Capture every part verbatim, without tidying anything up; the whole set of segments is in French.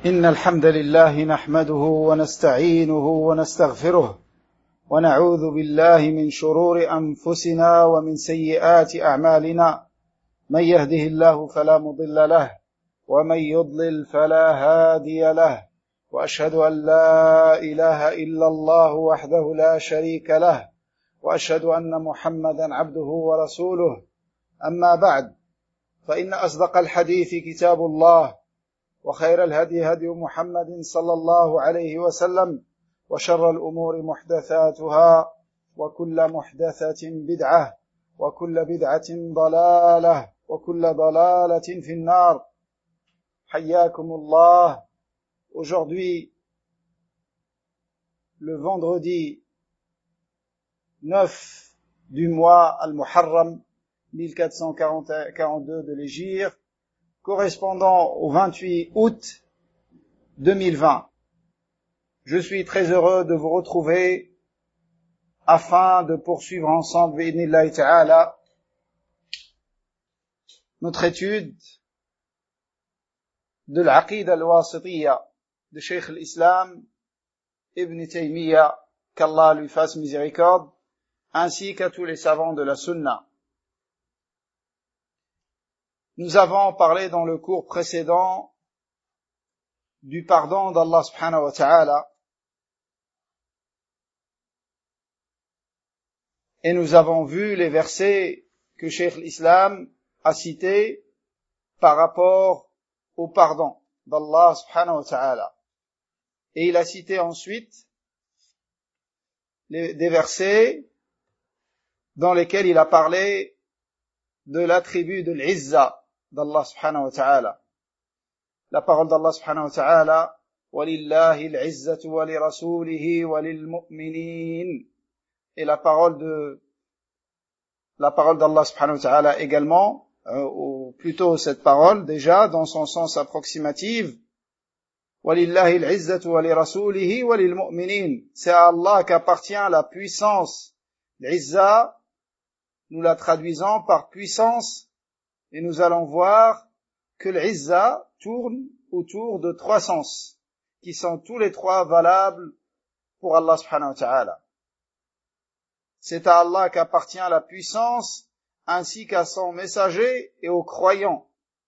إن الحمد لله نحمده ونستعينه ونستغفره ونعوذ بالله من شرور أنفسنا ومن سيئات أعمالنا من يهده الله فلا مضل له ومن يضلل فلا هادي له وأشهد أن لا إله إلا الله وحده لا شريك له وأشهد أن محمدا عبده ورسوله أما بعد فإن أصدق الحديث كتاب الله وخير الهدي هدي محمد صلى الله عليه وسلم وشر الأمور محدثاتها وكل محدثة بدعة وكل بدعة ضلالة وكل ضلالة في النار. حياكم الله. Aujourd'hui, le vendredi neuf du mois Al-Muharram mille quatre cent quarante-deux de l'Hégire, correspondant au vingt-huit août deux mille vingt. Je suis très heureux de vous retrouver afin de poursuivre ensemble, bi'idhnillahi ta'ala, notre étude de l'Aqida al-Wasitiyya de Cheikh l'Islam Ibn Taymiyyah, qu'Allah lui fasse miséricorde, ainsi qu'à tous les savants de la Sunna. Nous avons parlé dans le cours précédent du pardon d'Allah subhanahu wa ta'ala et nous avons vu les versets que Cheikh l'Islam a cités par rapport au pardon d'Allah subhanahu wa ta'ala. Et il a cité ensuite les, des versets dans lesquels il a parlé de l'attribut de l'Izza d'Allah subhanahu wa ta'ala. La parole d'Allah subhanahu wa ta'ala, وَلِلَّهِ الْعِزَّةُ وَلِرَسُولِهِ وَلِلْمُؤْمِنِينَ. Et la parole de, la parole d'Allah subhanahu wa ta'ala également, euh, ou plutôt cette parole déjà dans son sens approximatif, وَلِلَّهِ الْعِزَّةُ وَلِرَسُولِهِ وَلِلْمُؤْمِنِينَ. C'est à Allah qu'appartient la puissance. L'Izza, nous la traduisons par puissance, et nous allons voir que l'Izza tourne autour de trois sens, qui sont tous les trois valables pour Allah subhanahu wa ta'ala. C'est à Allah qu'appartient la puissance, ainsi qu'à son messager et aux croyants.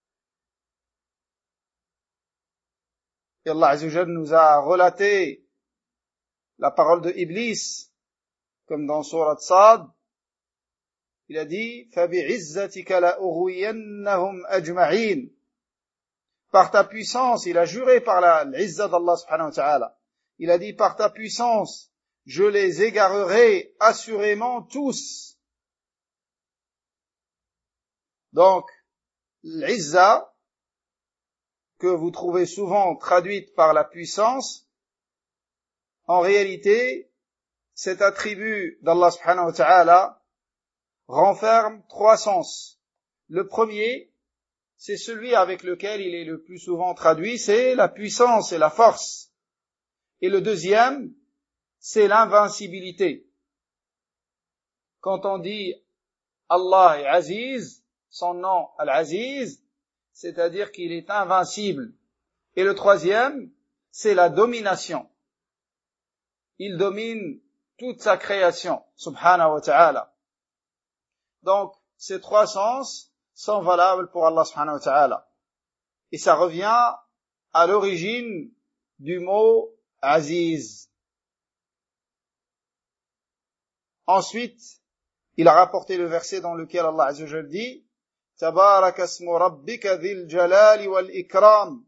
Et Allah azza wa jalla nous a relaté la parole de Iblis, comme dans Sourate Sad. Il a dit, فَبِعِزَّتِكَ لَأُغْوِيَنَّهُمْ أَجْمَعِينَ. Par ta puissance, il a juré par la l'Izza d'Allah subhanahu wa ta'ala. Il a dit, par ta puissance, je les égarerai assurément tous. Donc, l'Izza, que vous trouvez souvent traduite par la puissance, en réalité, cet attribut d'Allah subhanahu wa ta'ala renferme trois sens. Le premier, c'est celui avec lequel il est le plus souvent traduit, c'est la puissance et la force. Et le deuxième, c'est l'invincibilité. Quand on dit Allah est Aziz, son nom Al-Aziz, c'est-à-dire qu'il est invincible. Et le troisième, c'est la domination. Il domine toute sa création, subhanahu wa ta'ala. Donc, ces trois sens sont valables pour Allah subhanahu wa ta'ala. Et ça revient à l'origine du mot Aziz. Ensuite, il a rapporté le verset dans lequel Allah azza wa jalla dit Tabarak asmu rabbika dhil jalali wal ikram.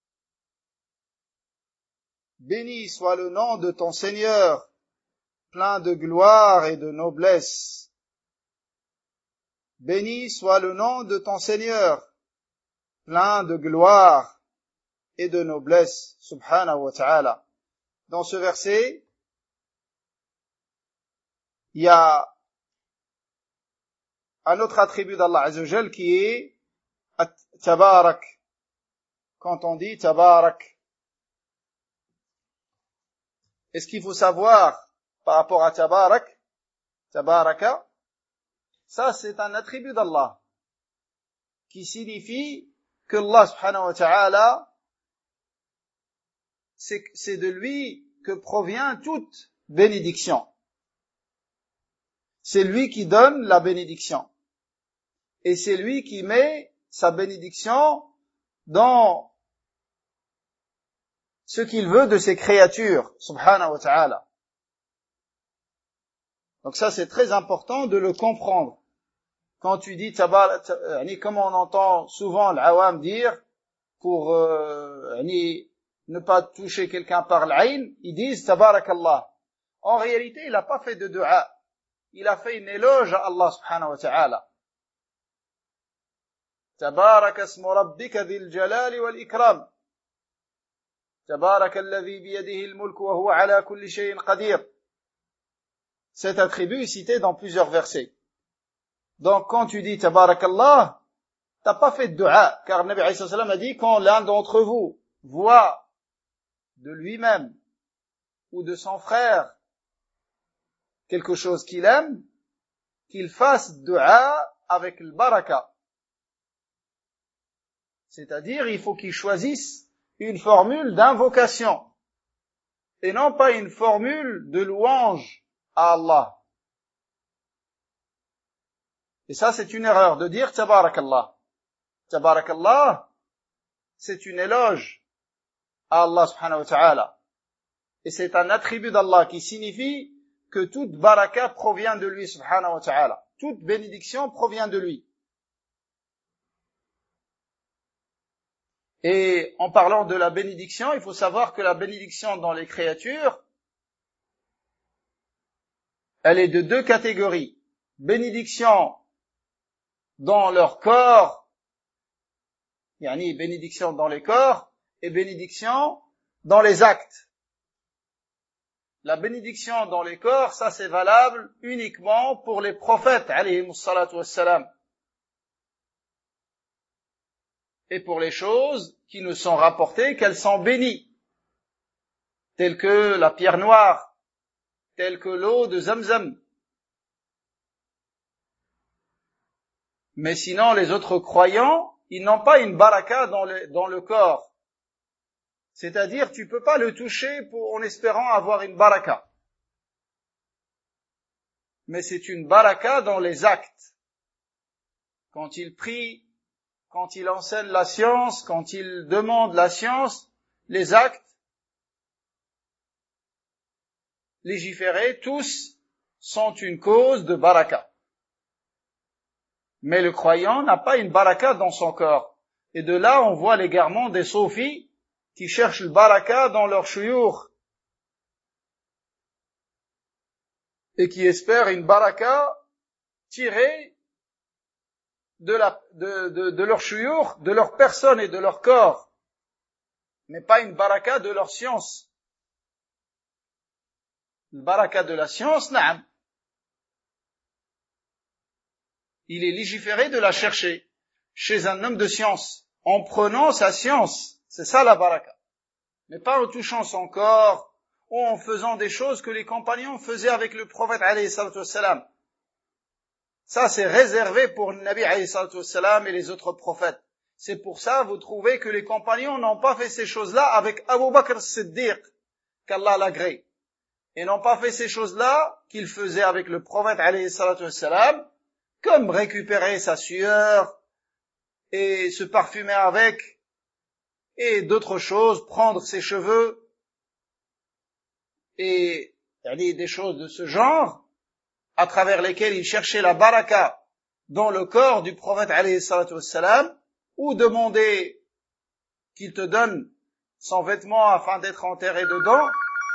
Béni soit le nom de ton Seigneur, plein de gloire et de noblesse. Béni soit le nom de ton Seigneur, plein de gloire et de noblesse, subhanahu wa ta'ala. Dans ce verset, il y a un autre attribut d'Allah azza wa jal qui est Tabarak. Quand on dit Tabarak, est-ce qu'il faut savoir par rapport à Tabarak, Tabaraka, ça c'est un attribut d'Allah qui signifie que Allah subhanahu wa ta'ala c'est, c'est de lui que provient toute bénédiction. C'est lui qui donne la bénédiction. Et c'est lui qui met sa bénédiction dans ce qu'il veut de ses créatures, subhanahu wa ta'ala. Donc ça, c'est très important de le comprendre. Quand tu dis tabar, comme on entend souvent l'awam dire, pour euh, ne pas toucher quelqu'un par l'ayn, ils disent tabarakallah. En réalité, il n'a pas fait de dua. Il a fait une éloge à Allah subhanahu wa ta'ala. Tabarak asmu rabbika dhil jalali wal ikram. Tabarak alladhi biyadihi al-mulk wa huwa ala kulli shay'in qadir. Cet attribut est cité dans plusieurs versets. Donc quand tu dis tabarakallah, t'as pas fait de dua, car Nabi alayhi salam a dit quand l'un d'entre vous voit de lui-même ou de son frère quelque chose qu'il aime, qu'il fasse dua avec le baraka. C'est-à-dire, il faut qu'il choisisse une formule d'invocation et non pas une formule de louange à Allah. Et ça, c'est une erreur de dire tabarakallah. Tabarakallah, c'est une éloge à Allah subhanahu wa ta'ala. Et c'est un attribut d'Allah qui signifie que toute baraka provient de lui subhanahu wa ta'ala. Toute bénédiction provient de lui. Et en parlant de la bénédiction, il faut savoir que la bénédiction dans les créatures, elle est de deux catégories. Bénédiction dans leur corps, yani bénédiction dans les corps, et bénédiction dans les actes. La bénédiction dans les corps, ça c'est valable uniquement pour les prophètes, alayhimus salatu wassalam. Et pour les choses qui nous sont rapportées qu'elles sont bénies, telles que la pierre noire, telles que l'eau de Zamzam. Mais sinon, les autres croyants, ils n'ont pas une baraka dans le, dans le corps. C'est-à-dire, tu peux pas le toucher pour, en espérant avoir une baraka. Mais c'est une baraka dans les actes. Quand ils prient, quand il enseigne la science, quand il demande la science, les actes légiférés, tous sont une cause de baraka. Mais le croyant n'a pas une baraka dans son corps. Et de là, on voit l'égarement des soufis qui cherchent le baraka dans leur shuyukh et qui espèrent une baraka tirée de, la, de, de, de leur shuyukh, de leur personne et de leur corps, mais pas une baraka de leur science. Le baraka de la science, naam, il est légiféré de la chercher chez un homme de science, en prenant sa science. C'est ça la baraka. Mais pas en touchant son corps, ou en faisant des choses que les compagnons faisaient avec le prophète alayhi salatu wassalam. Ça, c'est réservé pour le Nabi alayhi salatu wassalam et les autres prophètes. C'est pour ça, vous trouvez que les compagnons n'ont pas fait ces choses-là avec Abu Bakr as-Siddiq, qu'Allah l'agrée. Et n'ont pas fait ces choses-là qu'ils faisaient avec le prophète alayhi salatu wassalam, comme récupérer sa sueur et se parfumer avec, et d'autres choses, prendre ses cheveux, et des choses de ce genre, à travers lesquelles il cherchait la baraka dans le corps du prophète alayhi salatu wassalam, ou demander qu'il te donne son vêtement afin d'être enterré dedans.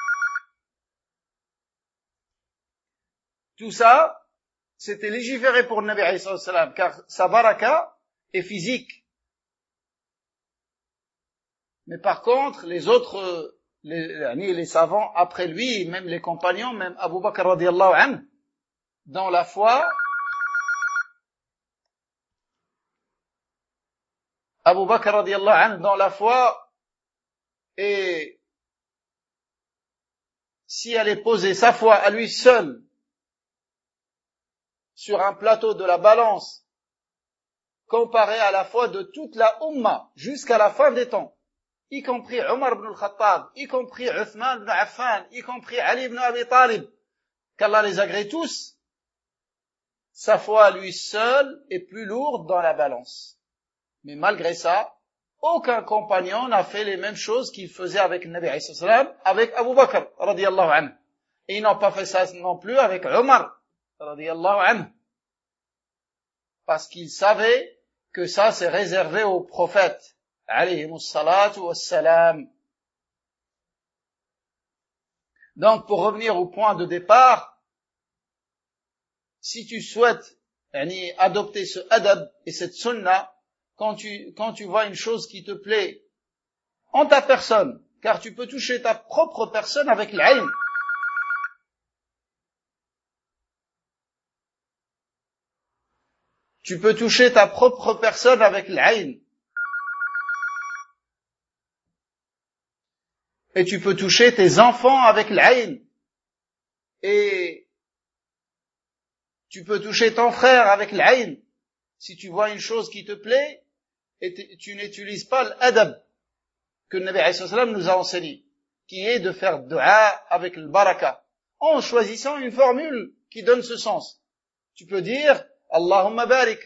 Tout ça, c'était légiféré pour le Nabi alayhi salatu wassalam, car sa baraka est physique. Mais par contre, les autres, les, les savants après lui, même les compagnons, même Abu Bakr radiyallahu anhu, dans la foi, Abu Bakr radiyallahu anhu, dans la foi, et si elle est posée sa foi à lui seul, sur un plateau de la balance, comparée à la foi de toute la Ummah, jusqu'à la fin des temps, y compris Omar ibn al-Khattab, y compris Uthman ibn Affan, y compris Ali ibn Abi Talib, qu'Allah les agrée tous, sa foi à lui seul est plus lourde dans la balance. Mais malgré ça, aucun compagnon n'a fait les mêmes choses qu'il faisait avec le Nabi alayhi salam, avec Abu Bakr, radiyallahu anhu. Et ils n'ont pas fait ça non plus avec Omar, radiyallahu anhu. Parce qu'ils savaient que ça c'est réservé aux prophètes, alayhimus salatu wassalam. Donc, pour revenir au point de départ, si tu souhaites yani, adopter ce adab et cette sunna, quand tu, quand tu vois une chose qui te plaît en ta personne, car tu peux toucher ta propre personne avec l'ayn. Tu peux toucher ta propre personne avec l'ayn. Et tu peux toucher tes enfants avec l'ayn. Et tu peux toucher ton frère avec l'ayn. Si tu vois une chose qui te plaît, et tu n'utilises pas l'adab que le Nabi alayhi salam nous a enseigné, qui est de faire dua avec le baraka, en choisissant une formule qui donne ce sens. Tu peux dire Allahumma barik.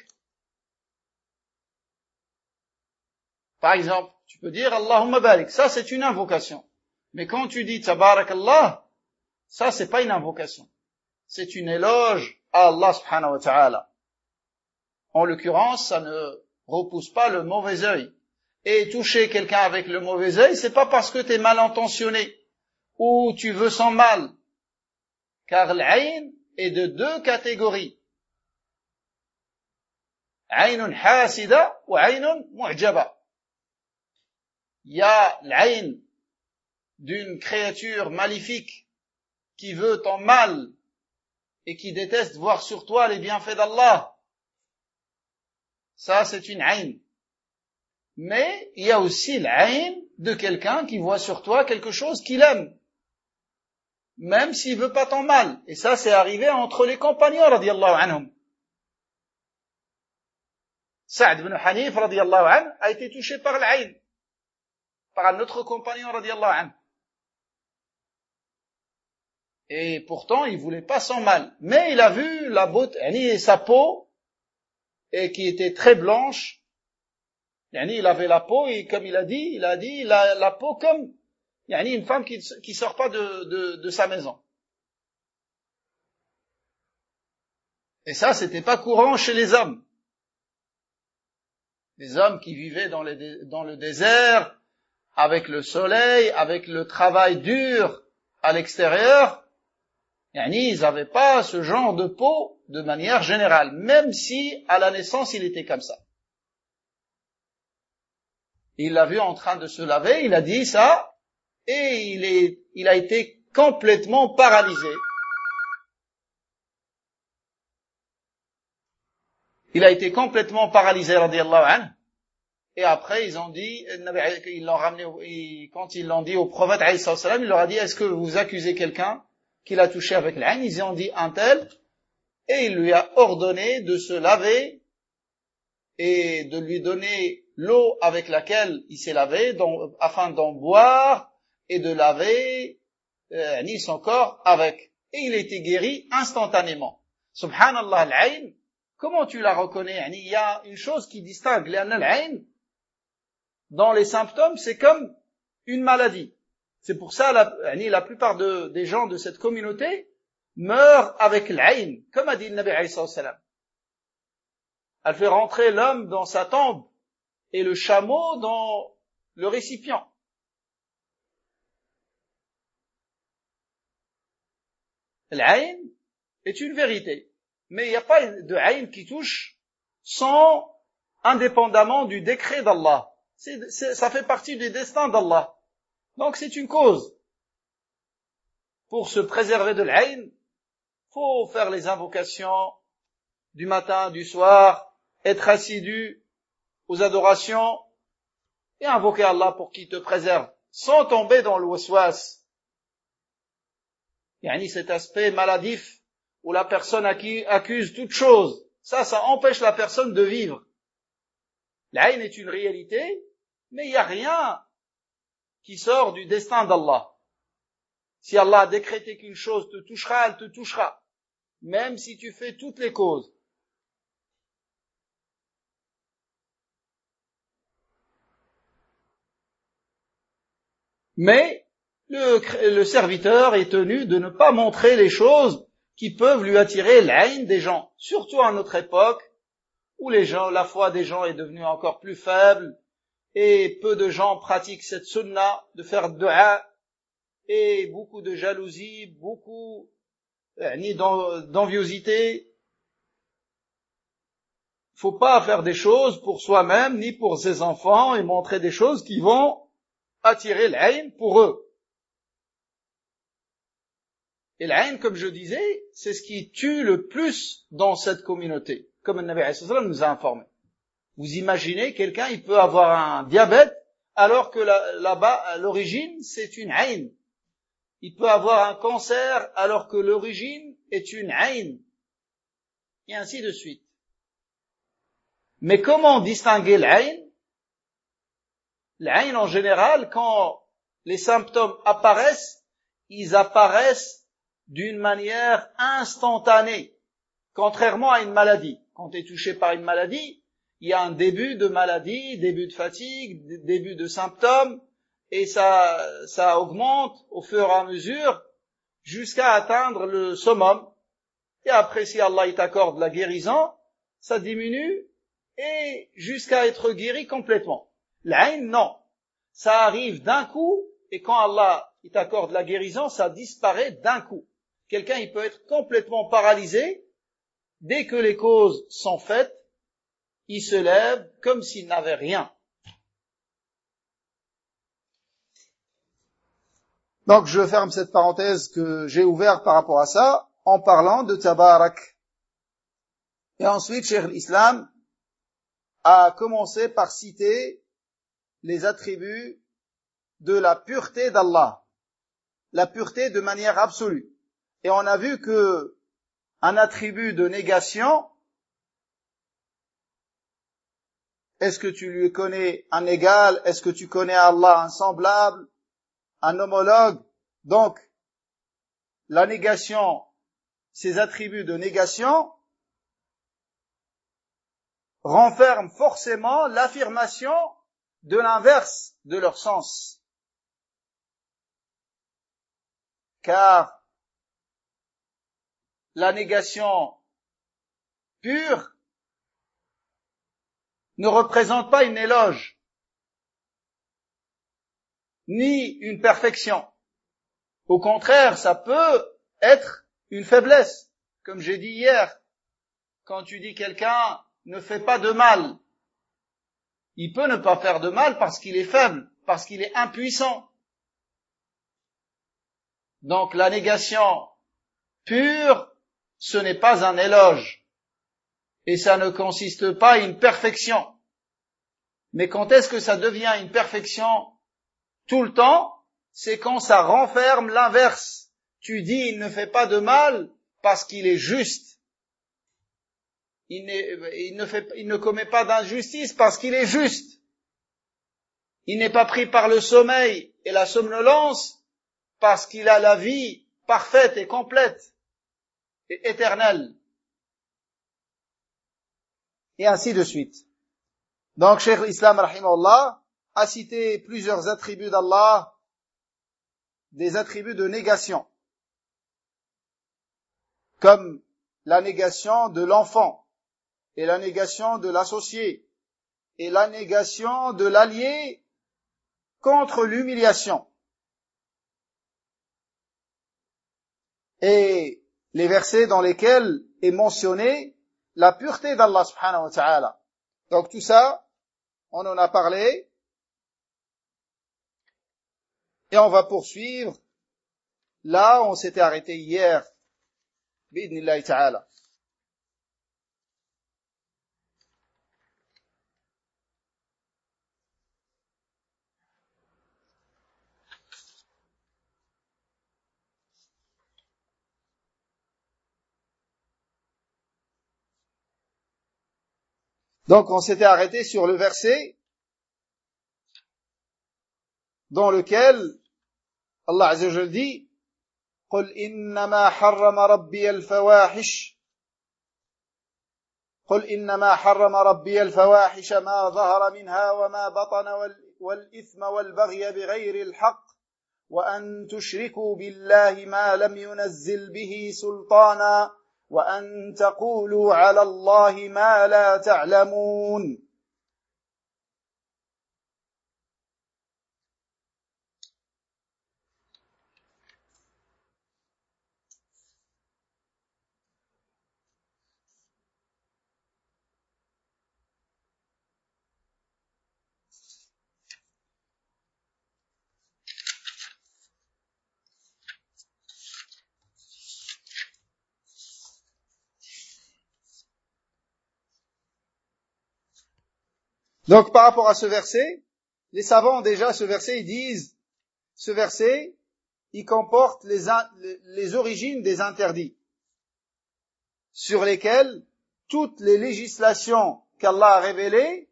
Par exemple, tu peux dire Allahumma barik. Ça, c'est une invocation. Mais quand tu dis tabarakallah, ça, c'est pas une invocation. C'est une éloge à Allah subhanahu wa ta'ala. En l'occurrence, ça ne repousse pas le mauvais œil. Et toucher quelqu'un avec le mauvais œil, c'est pas parce que tu es mal intentionné ou tu veux son mal. Car l'ayn est de deux catégories. Aynun hasida ou aynun mu'jaba. Il y a l'ayn d'une créature maléfique qui veut ton mal et qui déteste voir sur toi les bienfaits d'Allah. Ça, c'est une ayn. Mais il y a aussi l'ayn de quelqu'un qui voit sur toi quelque chose qu'il aime, même s'il veut pas ton mal. Et ça, c'est arrivé entre les compagnons, radiyallahu anhum. Sa'd ibn Hanif, radiyallahu anhu, a été touché par l'ayn, par un autre compagnon, radiyallahu anhu. Et pourtant, il voulait pas son mal. Mais il a vu la beauté, et sa peau, et qui était très blanche. Yani, il avait la peau, et comme il a dit, il a dit, la, la peau comme, yani, une femme qui, qui sort pas de, de, de sa maison. Et ça, c'était pas courant chez les hommes. Les hommes qui vivaient dans, les, dans le désert, avec le soleil, avec le travail dur à l'extérieur, yani, ils n'avaient pas ce genre de peau de manière générale, même si à la naissance il était comme ça. Il l'a vu en train de se laver, il a dit ça, et il est, il a été complètement paralysé. Il a été complètement paralysé, radiyallahu anhu. Et après, ils ont dit, ils l'ont ramené, quand ils l'ont dit au prophète, alayhi salam, il leur a dit, est-ce que vous accusez quelqu'un qu'il a touché avec l'ayn? Ils ont dit un tel, et il lui a ordonné de se laver et de lui donner l'eau avec laquelle il s'est lavé, donc, afin d'en boire et de laver euh, son corps avec. Et il a été guéri instantanément. Subhanallah, l'ayn, comment tu la reconnais? Il y a une chose qui distingue l'ayn dans les symptômes, c'est comme une maladie. C'est pour ça la, la plupart de, des gens de cette communauté meurent avec l'ayn, comme a dit le Nabi alayhi salam. Elle fait rentrer l'homme dans sa tombe et le chameau dans le récipient. L'ayn est une vérité, mais il n'y a pas de ayn qui touche sans, indépendamment du décret d'Allah. C'est, c'est, ça fait partie du destin d'Allah. Donc c'est une cause. Pour se préserver de l'ayn, faut faire les invocations du matin, du soir, être assidu aux adorations et invoquer Allah pour qu'il te préserve, sans tomber dans le waswas. Yani cet aspect maladif où la personne accuse toute chose, ça, ça empêche la personne de vivre. L'ayn est une réalité, mais il n'y a rien qui sort du destin d'Allah. Si Allah a décrété qu'une chose te touchera, elle te touchera, même si tu fais toutes les causes. Mais le, le serviteur est tenu de ne pas montrer les choses qui peuvent lui attirer l'aïn des gens, surtout à notre époque, où les gens, la foi des gens est devenue encore plus faible, et peu de gens pratiquent cette sunna de faire dua, et beaucoup de jalousie, beaucoup ni d'enviosité. Faut pas faire des choses pour soi-même ni pour ses enfants et montrer des choses qui vont attirer l'aïn pour eux. Et l'aïn, comme je disais, c'est ce qui tue le plus dans cette communauté, comme le Nabi sallallahu alayhi wa sallam nous a informé. Vous imaginez, quelqu'un, il peut avoir un diabète, alors que là, là-bas, à l'origine, c'est une aïn. Il peut avoir un cancer, alors que l'origine est une aïn. Et ainsi de suite. Mais comment distinguer l'aïn? L'aïn, en général, quand les symptômes apparaissent, ils apparaissent d'une manière instantanée, contrairement à une maladie. Quand tu es touché par une maladie, il y a un début de maladie, début de fatigue, début de symptômes, et ça, ça augmente au fur et à mesure jusqu'à atteindre le summum. Et après, si Allah il t'accorde la guérison, ça diminue et jusqu'à être guéri complètement. L'aïn, non. Ça arrive d'un coup, et quand Allah il t'accorde la guérison, ça disparaît d'un coup. Quelqu'un, il peut être complètement paralysé. Dès que les causes sont faites, il se lève comme s'il n'avait rien. Donc, je ferme cette parenthèse que j'ai ouverte par rapport à ça, en parlant de Tabarak. Et ensuite, Cheikh l'Islam a commencé par citer les attributs de la pureté d'Allah. La pureté de manière absolue. Et on a vu que un attribut de négation, est-ce que tu lui connais un égal? Est-ce que tu connais Allah un semblable? Un homologue? Donc, la négation, ces attributs de négation, renferment forcément l'affirmation de l'inverse de leur sens. Car la négation pure ne représente pas une éloge, ni une perfection. Au contraire, ça peut être une faiblesse. Comme j'ai dit hier, quand tu dis quelqu'un ne fait pas de mal, il peut ne pas faire de mal parce qu'il est faible, parce qu'il est impuissant. Donc la négation pure, ce n'est pas un éloge. Et ça ne consiste pas à une perfection. Mais quand est-ce que ça devient une perfection tout le temps? C'est quand ça renferme l'inverse. Tu dis il ne fait pas de mal parce qu'il est juste. Il, il, ne fait, il ne commet pas d'injustice parce qu'il est juste. Il n'est pas pris par le sommeil et la somnolence parce qu'il a la vie parfaite et complète et éternelle. Et ainsi de suite. Donc, Cheikh l'Islam, rahimahullah, a cité plusieurs attributs d'Allah, des attributs de négation, comme la négation de l'enfant, et la négation de l'associé, et la négation de l'allié contre l'humiliation. Et les versets dans lesquels est mentionnée la pureté d'Allah subhanahu wa ta'ala. Donc tout ça, on en a parlé, et on va poursuivre là où on s'était arrêté hier, bi'idhnillahi ta'ala. Donc on s'était arrêté sur le verset dans lequel Allah Azza wa Jalla dit قل إنما حرم ربي الفواحش قل إنما حرم ربي الفواحش ما ظهر منها وما بطن والإثم والبغي بغير الحق وأن تشركوا بالله ما لم ينزل به سلطانا وأن تقولوا على الله ما لا تعلمون. Donc par rapport à ce verset, les savants déjà, ce verset, ils disent, ce verset, il comporte les, les origines des interdits, sur lesquels toutes les législations qu'Allah a révélées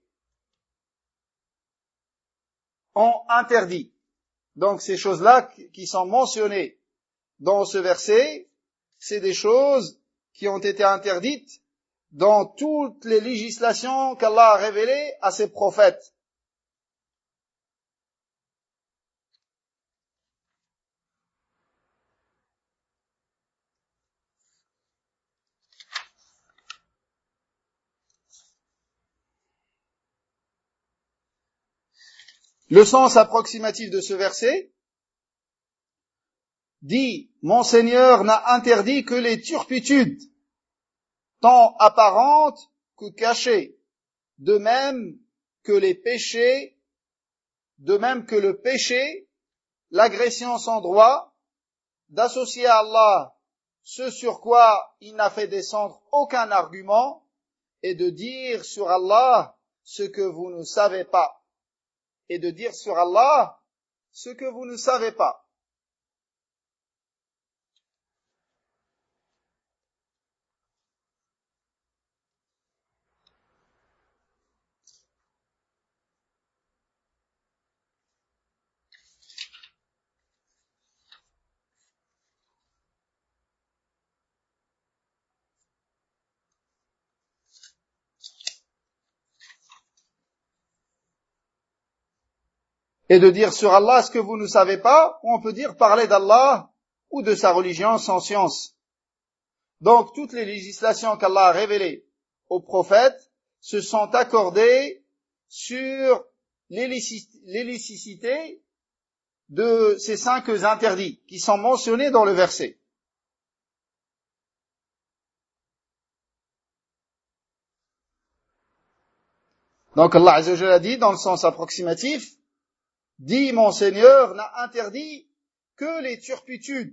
ont interdit. Donc ces choses-là qui sont mentionnées dans ce verset, c'est des choses qui ont été interdites dans toutes les législations qu'Allah a révélées à ses prophètes. Le sens approximatif de ce verset dit « Mon Seigneur n'a interdit que les turpitudes, tant apparentes que cachées, de même que les péchés, de même que le péché, l'agression sans droit, d'associer à Allah ce sur quoi il n'a fait descendre aucun argument, et de dire sur Allah ce que vous ne savez pas. Et de dire sur Allah ce que vous ne savez pas. » Et de dire sur Allah ce que vous ne savez pas, ou on peut dire parler d'Allah ou de sa religion sans science. Donc toutes les législations qu'Allah a révélées aux prophètes se sont accordées sur l'illicicité de ces cinq interdits qui sont mentionnés dans le verset. Donc Allah Azza wa Jalla a dit dans le sens approximatif, dit mon Seigneur n'a interdit que les turpitudes.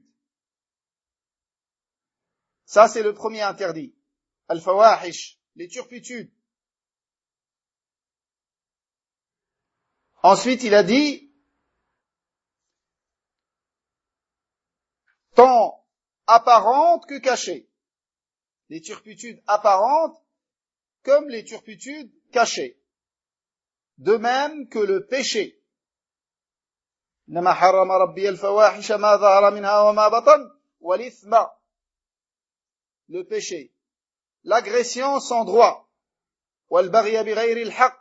Ça c'est le premier interdit. Al-fawahish, les turpitudes. Ensuite il a dit, tant apparentes que cachées. Les turpitudes apparentes comme les turpitudes cachées. De même que le péché. إنما حرم ربي الفواحش ما ظهر منها وما بطن والإثم, le péché, l'agression sans droit, والبغي بغير الحق,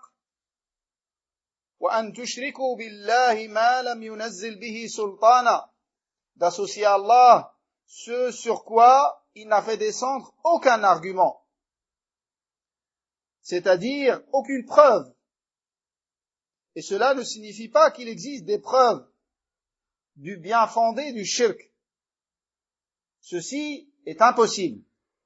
وأن تشركوا بالله ما لم ينزل به سلطانا, d'associer à Allah ce sur quoi il n'a fait descendre aucun argument, c'est-à-dire aucune preuve. Et cela ne signifie pas qu'il existe des preuves du bien fondé du shirk. Ceci est impossible.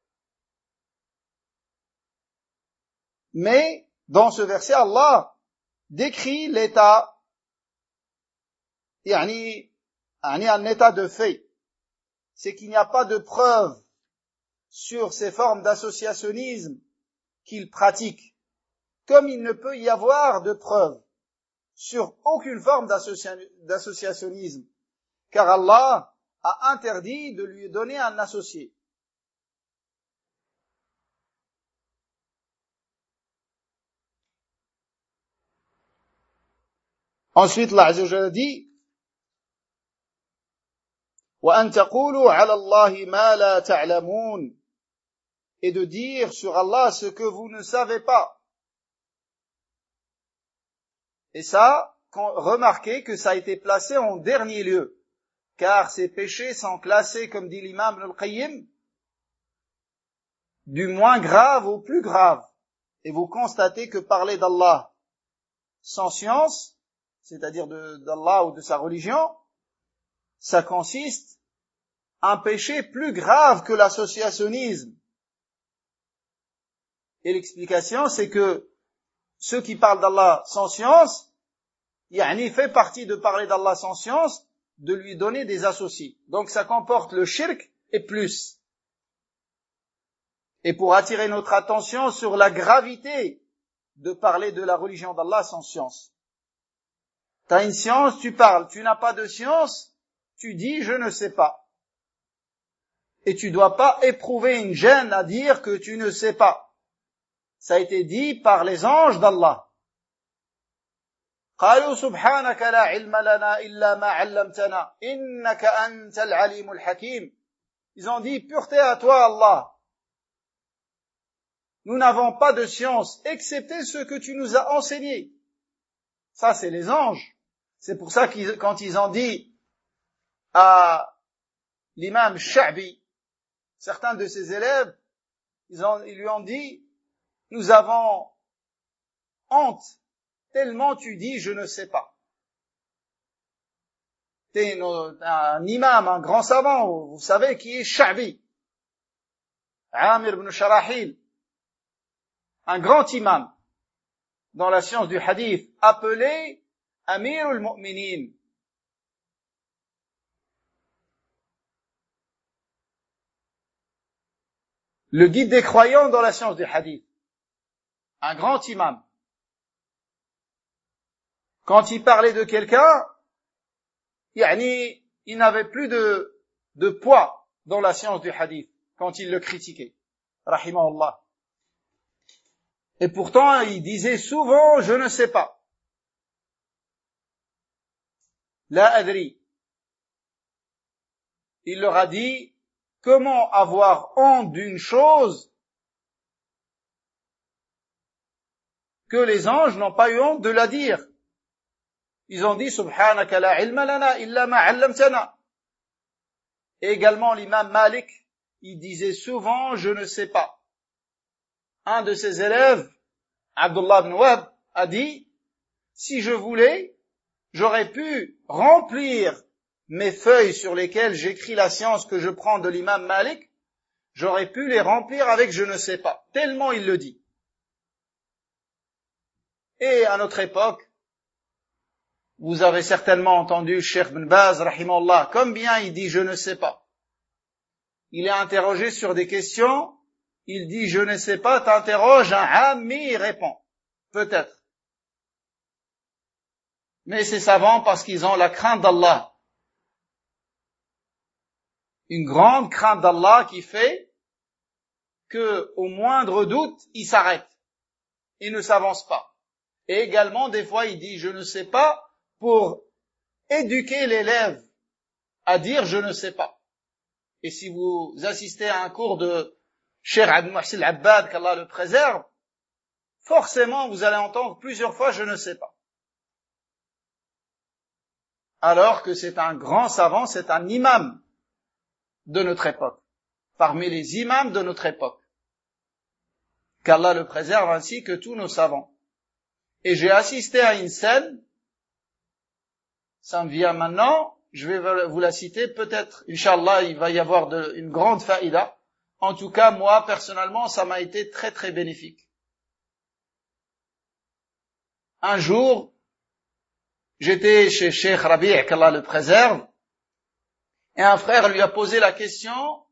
Mais dans ce verset, Allah décrit l'état, yani, un état de fait. C'est qu'il n'y a pas de preuve sur ces formes d'associationnisme qu'il pratique, comme il ne peut y avoir de preuve sur aucune forme d'associationnisme, car Allah a interdit de lui donner un associé. Ensuite, Allah Azza wa Jalla dit, وأن تقولوا على الله ما لا تعلمون, et de dire sur Allah ce que vous ne savez pas. Et ça, remarquez que ça a été placé en dernier lieu, car ces péchés sont classés, comme dit l'imam Ibn al-Qayyim, du moins grave au plus grave. Et vous constatez que parler d'Allah sans science, c'est-à-dire d'Allah ou de sa religion, ça consiste à un péché plus grave que l'associationnisme. Et l'explication, c'est que ceux qui parlent d'Allah sans science, yani fait partie de parler d'Allah sans science, de lui donner des associés. Donc ça comporte le shirk et plus. Et pour attirer notre attention sur la gravité de parler de la religion d'Allah sans science. Tu as une science, tu parles. Tu n'as pas de science, tu dis je ne sais pas. Et tu ne dois pas éprouver une gêne à dire que tu ne sais pas. Ça a été dit par les anges d'Allah. قالوا سبحانك لا علم لنا إلا ما علمتنا إنك أنت العليم الحكيم. Ils ont dit, pureté à toi Allah. Nous n'avons pas de science, excepté ce que tu nous as enseigné. Ça, c'est les anges. C'est pour ça qu'ils, quand ils ont dit à l'imam Sha'bi, certains de ses élèves, ils, ont, ils lui ont dit, nous avons honte, tellement tu dis je ne sais pas. T'es un imam, un grand savant, vous savez qui est Sha'bi, Amir ibn Sharahil, un grand imam dans la science du hadith, appelé Amirul Mu'minin. Le guide des croyants dans la science du hadith. Un grand imam. Quand il parlait de quelqu'un, yani, il n'avait plus de, de poids dans la science du hadith, quand il le critiquait. Rahimahullah. Et pourtant, il disait souvent, je ne sais pas. La adri. Il leur a dit, comment avoir honte d'une chose que les anges n'ont pas eu honte de la dire. Ils ont dit, subhanaka la ilma lana illa ma allamtana. Et également l'imam Malik, il disait souvent, je ne sais pas. Un de ses élèves, Abdullah ibn Wahb, a dit, si je voulais, j'aurais pu remplir mes feuilles sur lesquelles j'écris la science que je prends de l'imam Malik, j'aurais pu les remplir avec je ne sais pas. Tellement il le dit. Et à notre époque, vous avez certainement entendu Cheikh Ibn Baz, rahimahullah, combien il dit je ne sais pas. Il est interrogé sur des questions, il dit je ne sais pas, t'interroges, un ami, il répond. Peut-être. Mais ces savants, parce qu'ils ont la crainte d'Allah. Une grande crainte d'Allah qui fait que, au moindre doute, ils s'arrêtent. Ils ne s'avancent pas. Et également, des fois, il dit, je ne sais pas, pour éduquer l'élève à dire, je ne sais pas. Et si vous assistez à un cours de Cheikh Abd Muhsin Abbad, qu'Allah le préserve, forcément, vous allez entendre plusieurs fois, je ne sais pas. Alors que c'est un grand savant, c'est un imam de notre époque, parmi les imams de notre époque. Qu'Allah le préserve ainsi que tous nos savants. Et j'ai assisté à une scène, ça me vient maintenant, je vais vous la citer, peut-être, Inch'Allah, il va y avoir de, une grande faïda. En tout cas, moi, personnellement, ça m'a été très très bénéfique. Un jour, j'étais chez Cheikh Rabi', qu'Allah le préserve, et un frère lui a posé la question,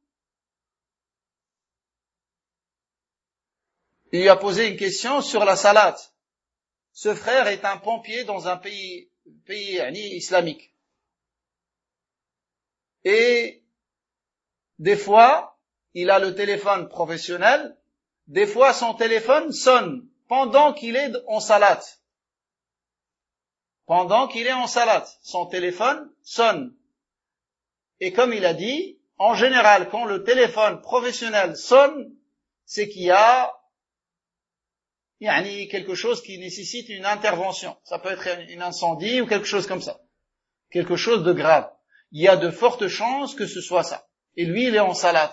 il lui a posé une question sur la salade. Ce frère est un pompier dans un pays, pays yani, islamique. Et des fois, il a le téléphone professionnel, des fois son téléphone sonne pendant qu'il est en salade. Pendant qu'il est en salade, son téléphone sonne. Et comme il a dit, en général, quand le téléphone professionnel sonne, c'est qu'il y a yani, quelque chose qui nécessite une intervention. Ça peut être un incendie ou quelque chose comme ça. Quelque chose de grave. Il y a de fortes chances que ce soit ça. Et lui, il est en salat.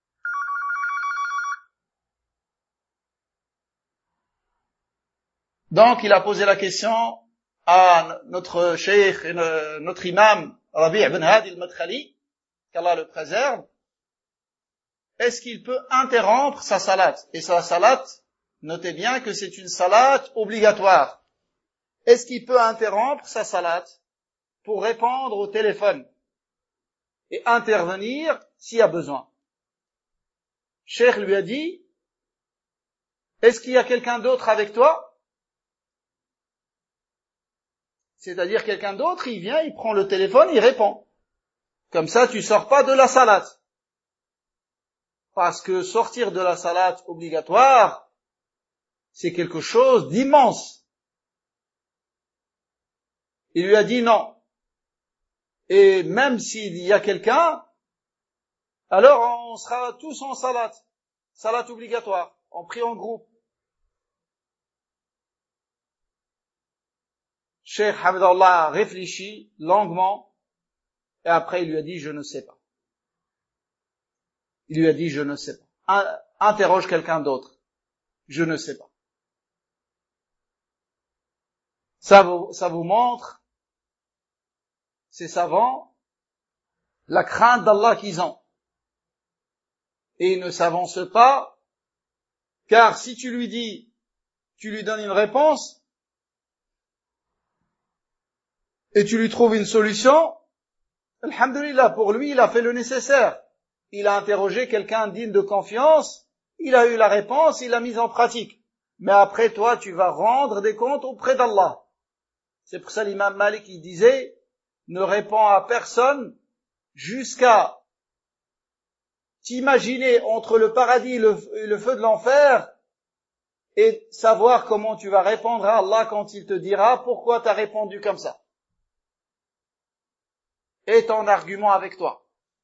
Donc, il a posé la question à notre cheikh, notre imam, Rabi' ibn Hadi al-Madkhali, qu'Allah le préserve. Est-ce qu'il peut interrompre sa salat? Et sa salat, notez bien que c'est une salat obligatoire. Est-ce qu'il peut interrompre sa salat pour répondre au téléphone et intervenir s'il y a besoin? Cheikh lui a dit, est-ce qu'il y a quelqu'un d'autre avec toi? C'est-à-dire quelqu'un d'autre, il vient, il prend le téléphone, il répond. Comme ça, tu sors pas de la salat. Parce que sortir de la salat obligatoire, c'est quelque chose d'immense. Il lui a dit non. Et même s'il y a quelqu'un, alors on sera tous en salat. Salat obligatoire. On prie en groupe. Cheikh Hamdallah a réfléchi longuement et après il lui a dit je ne sais pas. Il lui a dit je ne sais pas. Interroge quelqu'un d'autre. Je ne sais pas. Ça vous, ça vous montre, ces savants, la crainte d'Allah qu'ils ont. Et ils ne s'avancent pas, car si tu lui dis, tu lui donnes une réponse, et tu lui trouves une solution, alhamdulillah, pour lui, il a fait le nécessaire. Il a interrogé quelqu'un digne de confiance, il a eu la réponse, il l'a mise en pratique. Mais après, toi, tu vas rendre des comptes auprès d'Allah. C'est pour ça l'imam Malik, il disait, ne réponds à personne jusqu'à t'imaginer entre le paradis et le, et le feu de l'enfer et savoir comment tu vas répondre à Allah quand il te dira pourquoi tu as répondu comme ça. Et ton argument avec toi.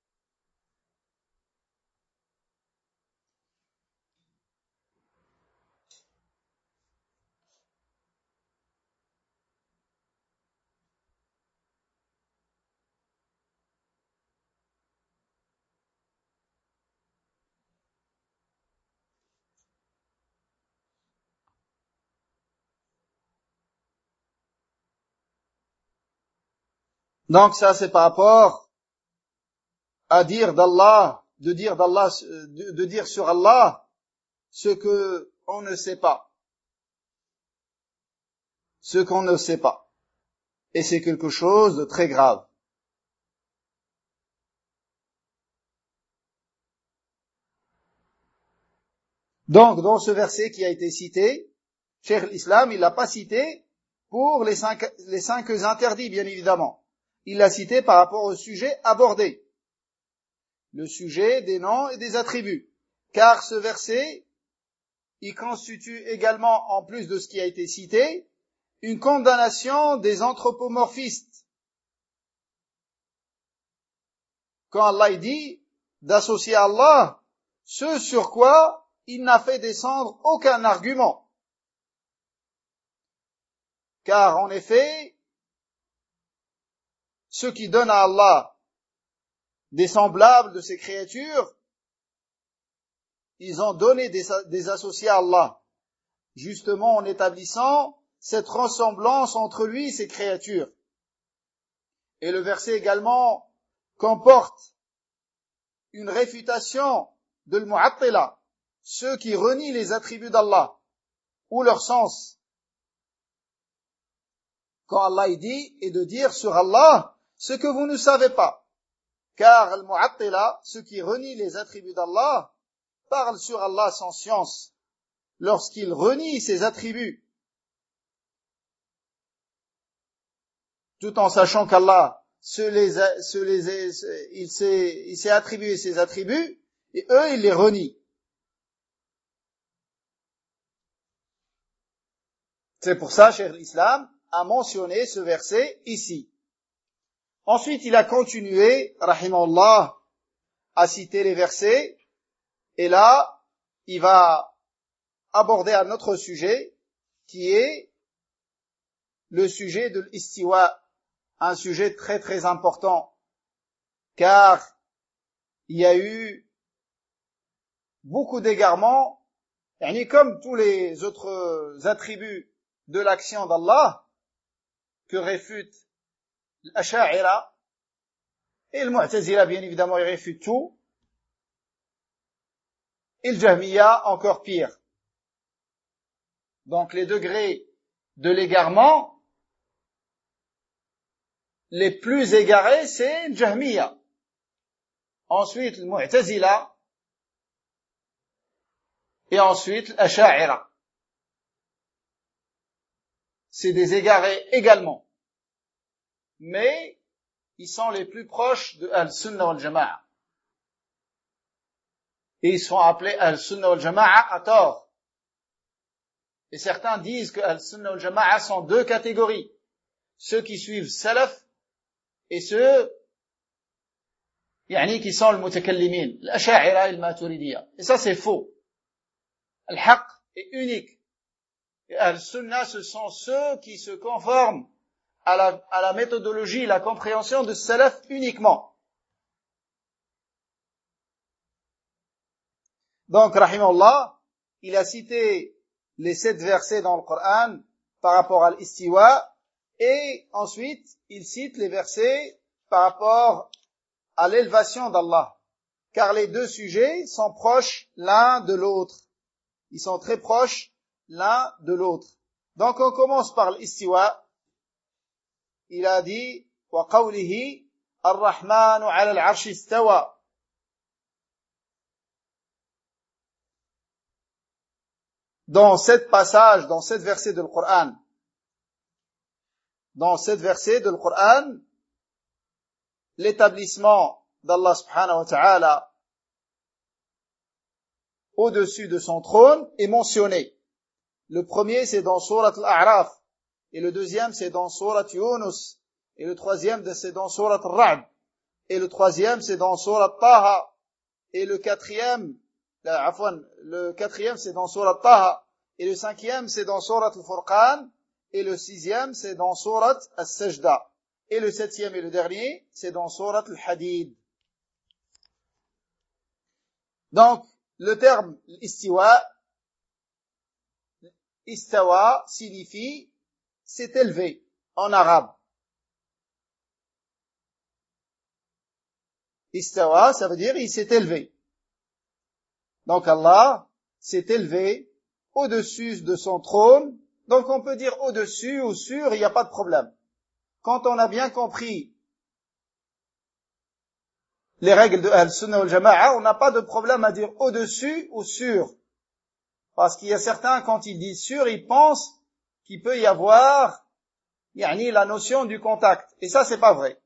Donc ça c'est par rapport à dire d'Allah, de dire d'Allah, de, de dire sur Allah ce que on ne sait pas. Ce qu'on ne sait pas. Et c'est quelque chose de très grave. Donc, dans ce verset qui a été cité, Cheikh l'Islam, il l'a pas cité pour les cinq, les cinq interdits, bien évidemment. Il l'a cité par rapport au sujet abordé. Le sujet des noms et des attributs. Car ce verset, il constitue également, en plus de ce qui a été cité, une condamnation des anthropomorphistes. Quand Allah dit d'associer à Allah ce sur quoi il n'a fait descendre aucun argument. Car en effet, ceux qui donnent à Allah des semblables de ses créatures, ils ont donné des, des associés à Allah, justement en établissant cette ressemblance entre lui et ses créatures. Et le verset également comporte une réfutation de l'Mu'attila, ceux qui renient les attributs d'Allah, ou leur sens. Quand Allah dit, et de dire sur Allah ce que vous ne savez pas. Car al-Mu'attila, ceux qui renient les attributs d'Allah, parlent sur Allah sans science, lorsqu'ils renient ses attributs, tout en sachant qu'Allah se les, se les, il s'est, il s'est attribué ses attributs, et eux, ils les renient. C'est pour ça, Cheikh l'Islam a mentionné ce verset ici. Ensuite, il a continué, rahimahullah, à citer les versets, et là, il va aborder un autre sujet, qui est le sujet de l'istiwa, un sujet très très important, car il y a eu beaucoup d'égarements, et comme tous les autres attributs de l'action d'Allah, que réfute l'Asha'ira, et le Mu'tazila, bien évidemment, il réfute tout, et le Jahmiya, encore pire. Donc les degrés de l'égarement, les plus égarés, c'est le Jahmiya. Ensuite, le Mu'tazila, et ensuite l'Asha'ira. C'est des égarés également. Mais ils sont les plus proches de Al-Sunnah wal-Jama'a. Et ils sont appelés Al-Sunnah wal-Jama'a à tort. Et certains disent que Al-Sunnah wal-Jama'a sont deux catégories. Ceux qui suivent Salaf et ceux yani, qui sont le mutakallimin, l'Asha'ira et le Maturidiyya. Et ça c'est faux. Al-Haqq est unique. Et Al-Sunnah, ce sont ceux qui se conforment à la, à la méthodologie, la compréhension de Salaf uniquement. Donc, rahimahullah, il a cité les sept versets dans le Coran par rapport à l'istiwa, et ensuite, il cite les versets par rapport à l'élévation d'Allah. Car les deux sujets sont proches l'un de l'autre. Ils sont très proches l'un de l'autre. Donc, on commence par l'istiwa. Il a dit, وَقَوْلِهِ الرَّحْمَنُ عَلَى الْعَرْشِ اسْتَوَى. Dans sept passages, dans sept versets de Coran, dans sept versets de Coran, l'établissement d'Allah subhanahu wa ta'ala au-dessus de son trône est mentionné. Le premier, c'est dans Surat Al-A'raf, et le deuxième, c'est dans Surat Yunus, et le troisième, c'est dans Surat Al-Ra'd, et le troisième, c'est dans Surat Taha, et le quatrième, là, afwan, le quatrième, c'est dans Surat Taha, et le cinquième, c'est dans Surat Al-Furqan, et le sixième, c'est dans Surat Al-Sajda, et le septième et le dernier, c'est dans Surat Al-Hadid. Donc, le terme istiwa, istawa signifie s'est élevé en arabe. Istawa, ça veut dire il s'est élevé. Donc Allah s'est élevé au-dessus de son trône. Donc on peut dire au-dessus ou sur, il n'y a pas de problème. Quand on a bien compris les règles de Al-Sunnah wal-Jama'a, on n'a pas de problème à dire au-dessus ou sur. Parce qu'il y a certains, quand ils disent sur, ils pensent qu'il peut y avoir yani, la notion du contact. Et ça, c'est pas vrai.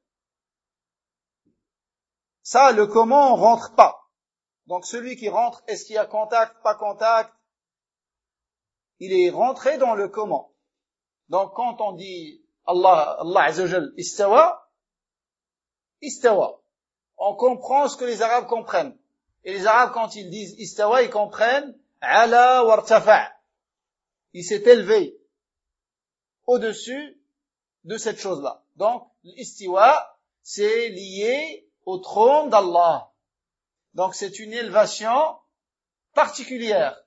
Ça, le comment, on rentre pas. Donc celui qui rentre, est-ce qu'il y a contact, pas contact? Il est rentré dans le comment. Donc quand on dit Allah, Allah Azza wa Jal, istawa, istawa. On comprend ce que les Arabes comprennent. Et les Arabes, quand ils disent istawa, ils comprennent ala wartafa'. Il s'est élevé au-dessus de cette chose-là. Donc, l'istiwa, c'est lié au trône d'Allah. Donc, c'est une élévation particulière.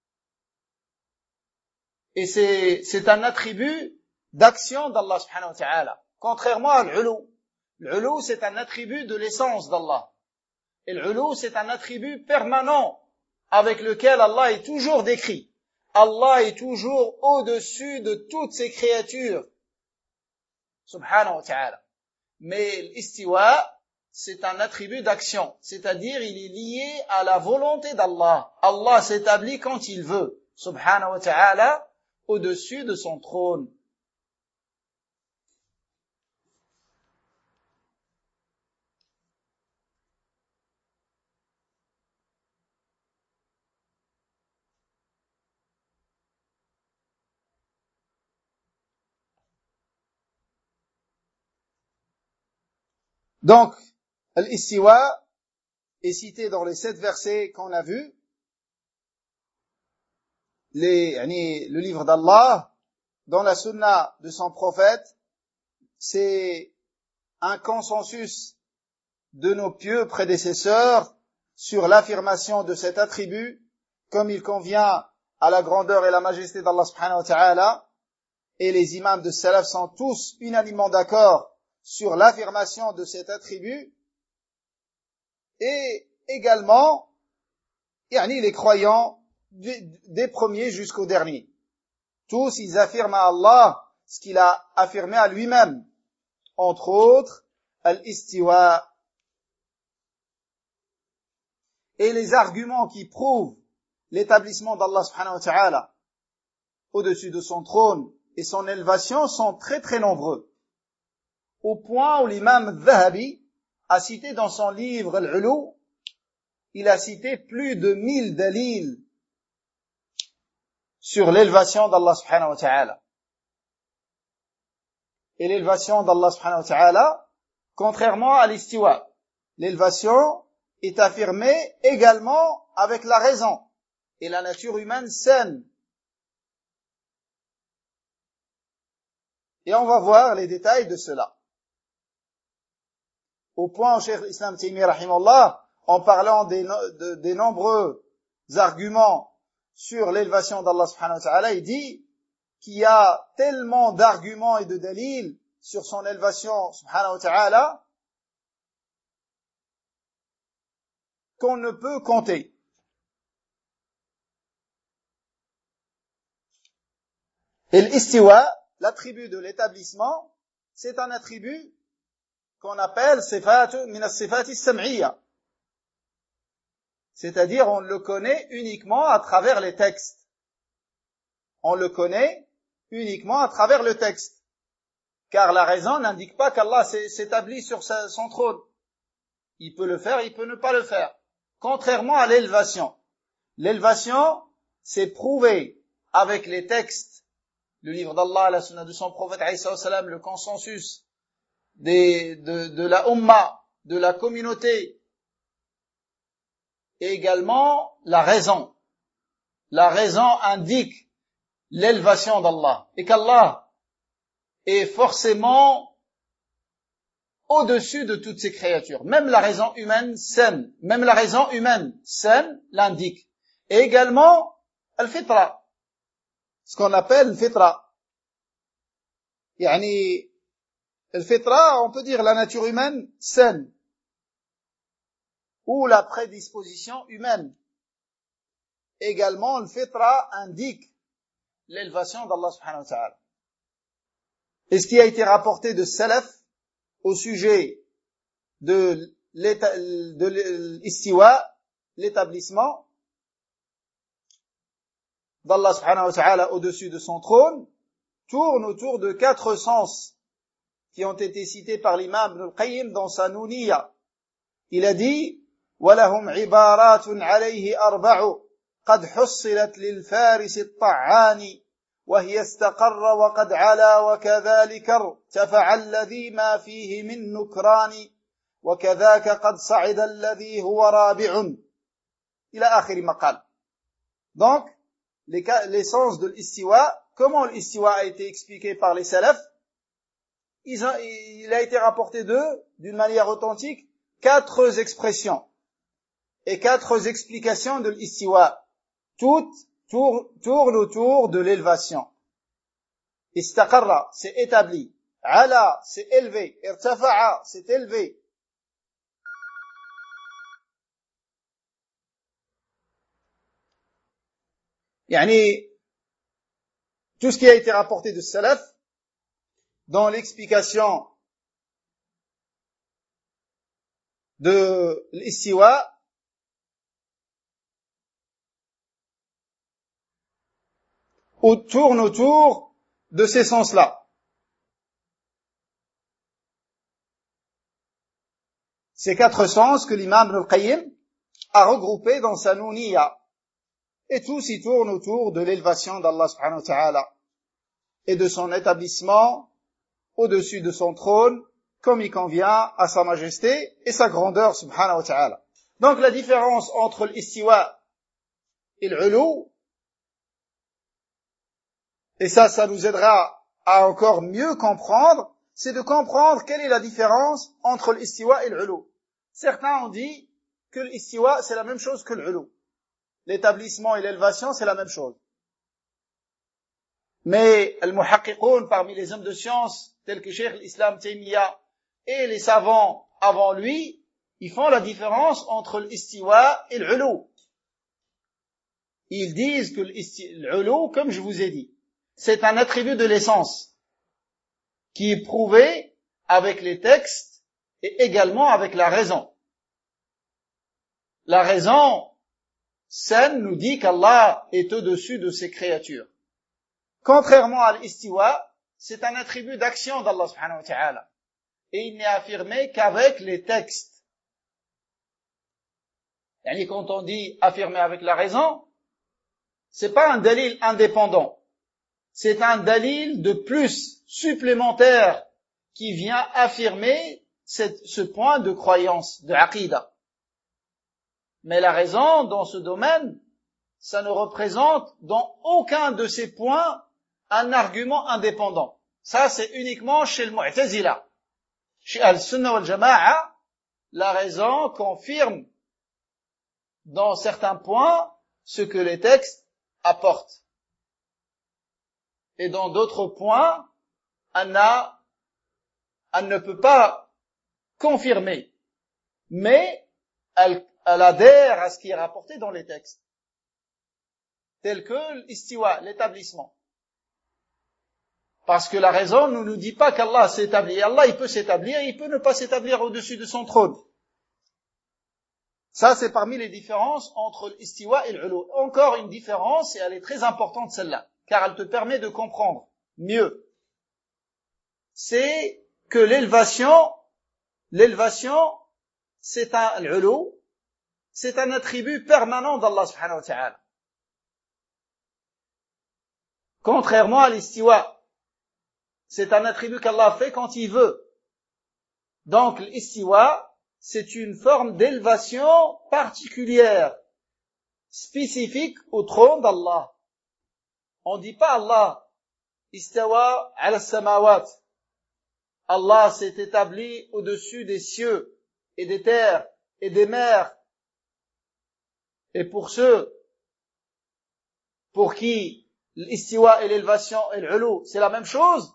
Et c'est, c'est un attribut d'action d'Allah subhanahu wa ta'ala. Contrairement à l'ulu. L'ulu, c'est un attribut de l'essence d'Allah. Et l'ulu, c'est un attribut permanent avec lequel Allah est toujours décrit. Allah est toujours au-dessus de toutes ses créatures. Subhanahu wa ta'ala. Mais l'istiwa, c'est un attribut d'action. C'est-à-dire, il est lié à la volonté d'Allah. Allah s'établit quand il veut. Subhanahu wa ta'ala, au-dessus de son trône. Donc, l'istiwa est cité dans les sept versets qu'on a vus. Les, yani, le livre d'Allah, dans la sunna de son prophète, c'est un consensus de nos pieux prédécesseurs sur l'affirmation de cet attribut, comme il convient à la grandeur et la majesté d'Allah subhanahu wa ta'ala, et les imams de salaf sont tous unanimement d'accord sur l'affirmation de cet attribut, et également, yani les croyants des premiers jusqu'aux derniers. Tous, ils affirment à Allah ce qu'il a affirmé à lui-même, entre autres, al-istiwa. Et les arguments qui prouvent l'établissement d'Allah subhanahu wa ta'ala au-dessus de son trône et son élévation sont très très nombreux. Au point où l'imam Zahabi a cité dans son livre Al-Ulu, il a cité plus de mille dalils sur l'élévation d'Allah subhanahu wa ta'ala. Et l'élévation d'Allah subhanahu wa ta'ala, contrairement à l'istiwa, l'élévation est affirmée également avec la raison et la nature humaine saine. Et on va voir les détails de cela. Au point où Cheikh l'Islam Taymi rahimahullah, en parlant des, de, des nombreux arguments sur l'élévation d'Allah subhanahu wa ta'ala, il dit qu'il y a tellement d'arguments et de dalils sur son élévation subhanahu wa ta'ala qu'on ne peut compter. Et l'istiwa, l'attribut de l'établissement, c'est un attribut qu'on appelle sifatu min as-sifati as-sam'iyya. C'est-à-dire, on le connaît uniquement à travers les textes. On le connaît uniquement à travers le texte. Car la raison n'indique pas qu'Allah s'établit sur son trône. Il peut le faire, il peut ne pas le faire. Contrairement à l'élévation. L'élévation, c'est prouvé avec les textes, le livre d'Allah, la sunna de son prophète, le consensus des, de, de la umma, de la communauté, et également la raison. La raison indique l'élévation d'Allah, et qu'Allah est forcément au-dessus de toutes ces créatures. Même la raison humaine saine, même la raison humaine saine l'indique. Et également, al-fitra, ce qu'on appelle al-fitra. Yani, al-fitra, on peut dire la nature humaine saine, ou la prédisposition humaine. Également, al-fitra indique l'élévation d'Allah subhanahu wa ta'ala. Et ce qui a été rapporté de salaf au sujet de l'istiwa, l'établissement d'Allah subhanahu wa ta'ala au-dessus de son trône, tourne autour de quatre sens qui ont été cités par l'imam Ibn al-Qayyim dans sa Nouniyya. Il a dit وَلَهُمْ عِبَارَاتٌ عَلَيْهِ أَرْبَعُ قَدْ حُصِّلَتْ لِلْفَارِسِ الطَّعَّانِ وهي استقر وقد علا وكذلك ارتفع الذي ما فيه من نكران وكذاك قد صعد الذي هو رابع إلى آخر ما قال. Donc, les, les sens de l'istiwa, comment l'istiwa a été expliqué par les salafs, ils ont, il a été rapporté d'eux, d'une manière authentique, quatre expressions et quatre explications de l'istiwa, toutes tourne autour de l'élévation. Istaqarra, c'est établi. Ala, c'est élevé. Irtafa'a, c'est élevé. Yani, tout ce qui a été rapporté de salaf, dans l'explication de l'istiwa, tourne autour de ces sens-là. Ces quatre sens que l'imam Ibn al-Qayyim a regroupés dans sa Nouniyya. Et tous y tournent autour de l'élévation d'Allah subhanahu wa ta'ala et de son établissement au-dessus de son trône, comme il convient à sa majesté et sa grandeur subhanahu wa ta'ala. Donc la différence entre l'istiwa et l'ulu, et ça, ça nous aidera à encore mieux comprendre, c'est de comprendre quelle est la différence entre l'istiwa et l'ulu. Certains ont dit que l'istiwa c'est la même chose que l'ulu. L'établissement et l'élévation c'est la même chose. Mais al-muhaqqiqoun parmi les hommes de science tels que Cheikh l'Islam Taymiyyah et les savants avant lui, ils font la différence entre l'istiwa et l'ulu. Ils disent que l'ulu, comme je vous ai dit, c'est un attribut de l'essence qui est prouvé avec les textes et également avec la raison. La raison saine nous dit qu'Allah est au-dessus de ses créatures. Contrairement à l'istiwa, c'est un attribut d'action d'Allah subhanahu wa ta'ala. Et il n'est affirmé qu'avec les textes. Et quand on dit affirmé avec la raison, c'est pas un dalil indépendant. C'est un dalil de plus supplémentaire qui vient affirmer cette, ce point de croyance, de aqida. Mais la raison dans ce domaine, ça ne représente dans aucun de ces points un argument indépendant. Ça, c'est uniquement chez le Mu'tazila. Chez Al-Sunnah wal Jama'a, la raison confirme dans certains points ce que les textes apportent. Et dans d'autres points, elle, a, elle ne peut pas confirmer, mais elle, elle adhère à ce qui est rapporté dans les textes, tel que l'istiwa, l'établissement. Parce que la raison ne nous dit pas qu'Allah s'établit. Allah, il peut s'établir et il peut ne pas s'établir au-dessus de son trône. Ça, c'est parmi les différences entre l'istiwa et l'ulu. Encore une différence, et elle est très importante celle-là, car elle te permet de comprendre mieux. C'est que l'élévation, l'élévation, c'est un, l'ulu, c'est un attribut permanent d'Allah subhanahu wa ta'ala. Contrairement à l'istiwa, c'est un attribut qu'Allah fait quand il veut. Donc l'istiwa, c'est une forme d'élévation particulière, spécifique au trône d'Allah. On dit pas Allah, istawa ala samawat. Allah s'est établi au-dessus des cieux et des terres et des mers. Et pour ceux pour qui l'istiwa et l'élévation et l'ulu, c'est la même chose,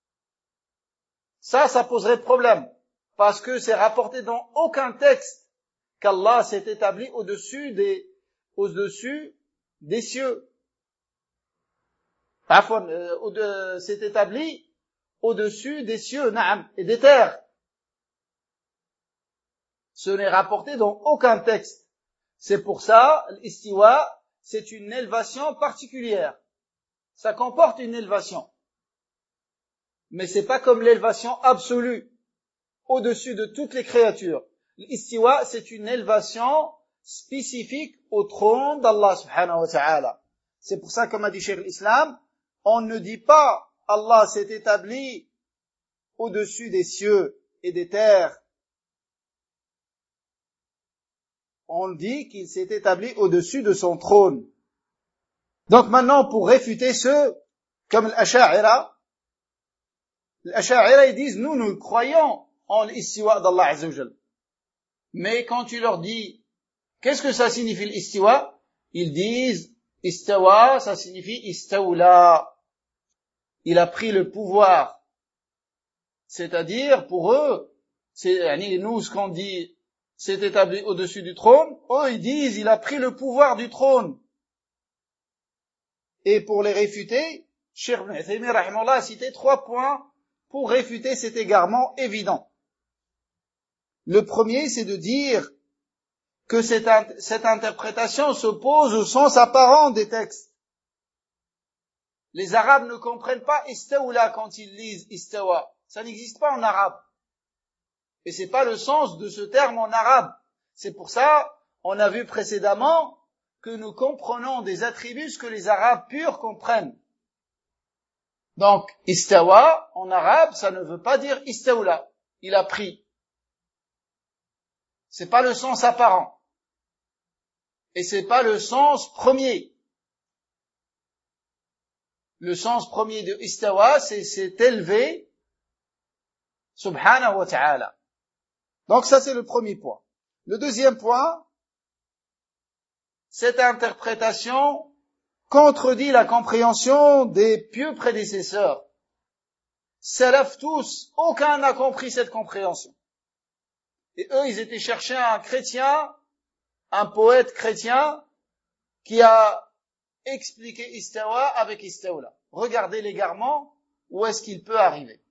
ça, ça poserait problème. Parce que c'est rapporté dans aucun texte qu'Allah s'est établi au-dessus des, au-dessus des cieux. Parfois, euh, s'est établi au-dessus des cieux, na'am, et des terres. Ce n'est rapporté dans aucun texte. C'est pour ça, l'istiwa, c'est une élévation particulière. Ça comporte une élévation. Mais c'est pas comme l'élévation absolue, au-dessus de toutes les créatures. L'istiwa, c'est une élévation spécifique au trône d'Allah subhanahu wa ta'ala. C'est pour ça, comme a dit Cheikh l'Islam, on ne dit pas Allah s'est établi au-dessus des cieux et des terres. On dit qu'il s'est établi au-dessus de son trône. Donc maintenant, pour réfuter ceux comme l'Asha'ira, l'Asha'ira, ils disent, nous, nous croyons en l'istiwa d'Allah Azza wa Jal. Mais quand tu leur dis, qu'est-ce que ça signifie l'istiwa? Ils disent, istawa, ça signifie istawla. Il a pris le pouvoir. C'est-à-dire, pour eux, c'est, nous, ce qu'on dit, c'est établi au-dessus du trône, eux, ils disent, il a pris le pouvoir du trône. Et pour les réfuter, Cheikh Ibn Uthaymin, rahimahullah, a cité trois points pour réfuter cet égarement évident. Le premier, c'est de dire que cette, cette interprétation s'oppose au sens apparent des textes. Les Arabes ne comprennent pas istawla quand ils lisent istawa. Ça n'existe pas en arabe. Et c'est pas le sens de ce terme en arabe. C'est pour ça, on a vu précédemment que nous comprenons des attributs que les Arabes purs comprennent. Donc, istawa, en arabe, ça ne veut pas dire istawla. il a pris. C'est pas le sens apparent. Et c'est pas le sens premier. Le sens premier de istawa, c'est s'est élevé, subhanahu wa ta'ala. Donc ça c'est le premier point. Le deuxième point, cette interprétation contredit la compréhension des pieux prédécesseurs. Salaf tous, aucun n'a compris cette compréhension. Et eux, ils étaient cherchés un chrétien, un poète chrétien, qui a expliqué istawa avec istawla. Regardez l'égarement, où est-ce qu'il peut arriver.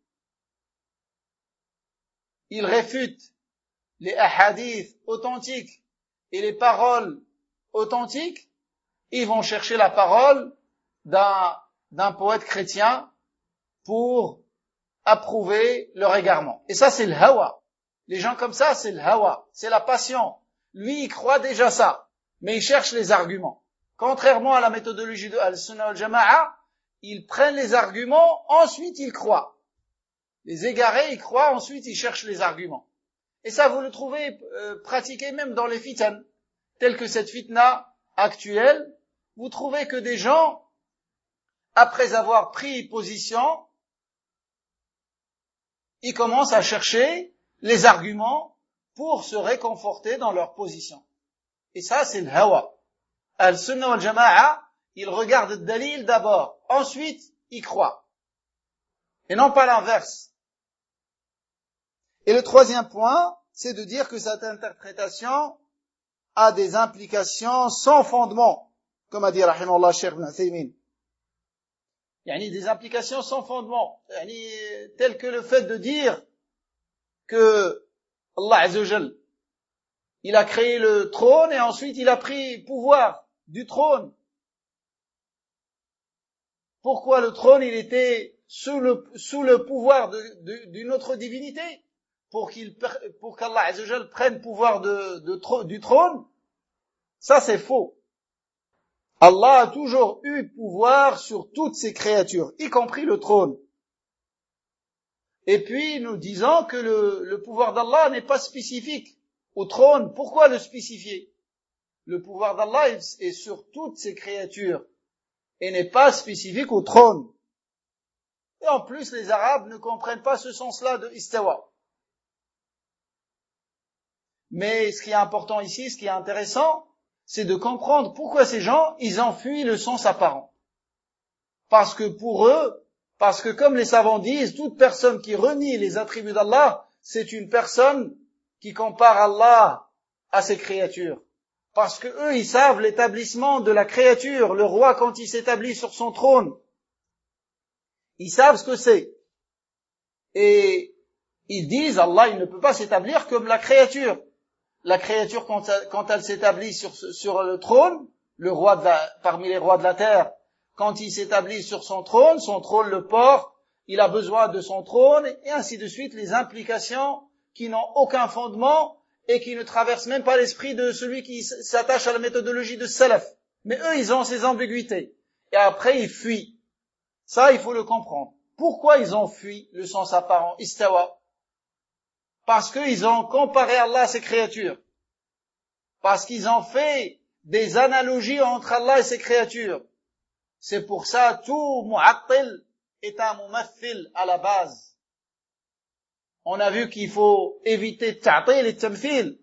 Il réfute les ahadiths authentiques et les paroles authentiques. Ils vont chercher la parole d'un, d'un poète chrétien pour approuver leur égarement. Et ça, c'est le hawa. Les gens comme ça, c'est le hawa. C'est la passion. Lui, il croit déjà ça. Mais il cherche les arguments. Contrairement à la méthodologie de Al-Sunnah wal-Jama'a, ils prennent les arguments, ensuite ils croient. Les égarés, ils croient, ensuite ils cherchent les arguments. Et ça, vous le trouvez euh, pratiqué même dans les fitan, telles que cette fitna actuelle. Vous trouvez que des gens, après avoir pris position, ils commencent à chercher les arguments pour se réconforter dans leur position. Et ça, c'est le hawa. Al-Sunnah wal-Jama'a, ils regardent le dalil d'abord, ensuite ils croient. Et non pas l'inverse. Et le troisième point, c'est de dire que cette interprétation a des implications sans fondement, comme a dit rahimahullah Cheikh Ibn Uthaymin. Il y a des implications sans fondement, telles que le fait de dire que Allah Azza wa Jal, il a créé le trône et ensuite il a pris pouvoir du trône. Pourquoi le trône, il était sous le, sous le pouvoir de, de, d'une autre divinité? Pour qu'il, pour qu'Allah Azza wa Jal prenne pouvoir de, de, du trône? Ça, c'est faux. Allah a toujours eu pouvoir sur toutes ses créatures, y compris le trône. Et puis, nous disons que le, le pouvoir d'Allah n'est pas spécifique au trône. Pourquoi le spécifier? Le pouvoir d'Allah est sur toutes ses créatures et n'est pas spécifique au trône. Et en plus, les Arabes ne comprennent pas ce sens-là de istawa. Mais ce qui est important ici, ce qui est intéressant, c'est de comprendre pourquoi ces gens, ils enfuient le sens apparent. Parce que pour eux, parce que comme les savants disent, toute personne qui renie les attributs d'Allah, c'est une personne qui compare Allah à ses créatures. Parce que eux, ils savent l'établissement de la créature, le roi quand il s'établit sur son trône. Ils savent ce que c'est. Et ils disent, Allah, il ne peut pas s'établir comme la créature. La créature, quand elle, quand elle s'établit sur, sur le trône, le roi de la, parmi les rois de la terre, quand il s'établit sur son trône, son trône le porte, il a besoin de son trône, et ainsi de suite, les implications qui n'ont aucun fondement et qui ne traversent même pas l'esprit de celui qui s'attache à la méthodologie de Salaf. Mais eux, ils ont ces ambiguïtés. Et après, ils fuient. Ça, il faut le comprendre. Pourquoi ils ont fui le sens apparent, istawa? Parce qu'ils ont comparé Allah à ses créatures. Parce qu'ils ont fait des analogies entre Allah et ses créatures. C'est pour ça, tout mu'attil est un mumathil à la base. On a vu qu'il faut éviter ta'til et tamthil.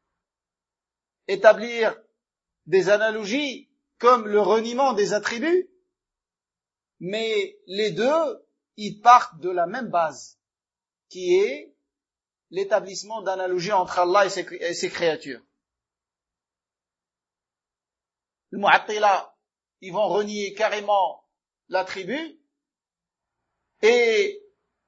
Établir des analogies comme le reniement des attributs. Mais les deux, ils partent de la même base, qui est l'établissement d'analogies entre Allah et ses, et ses créatures. Les mu'attila, ils vont renier carrément l'attribut, et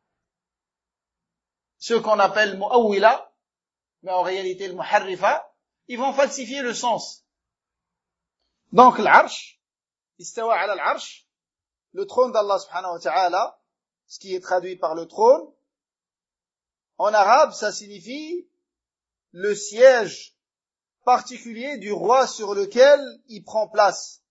ceux qu'on appelle mu'awwila, mais en réalité le muharrifa, ils vont falsifier le sens. Donc l'arsh, istawa ala l'arsh, le trône d'Allah subhanahu wa ta'ala, ce qui est traduit par le trône, en arabe, ça signifie le siège particulier du roi sur lequel il prend place.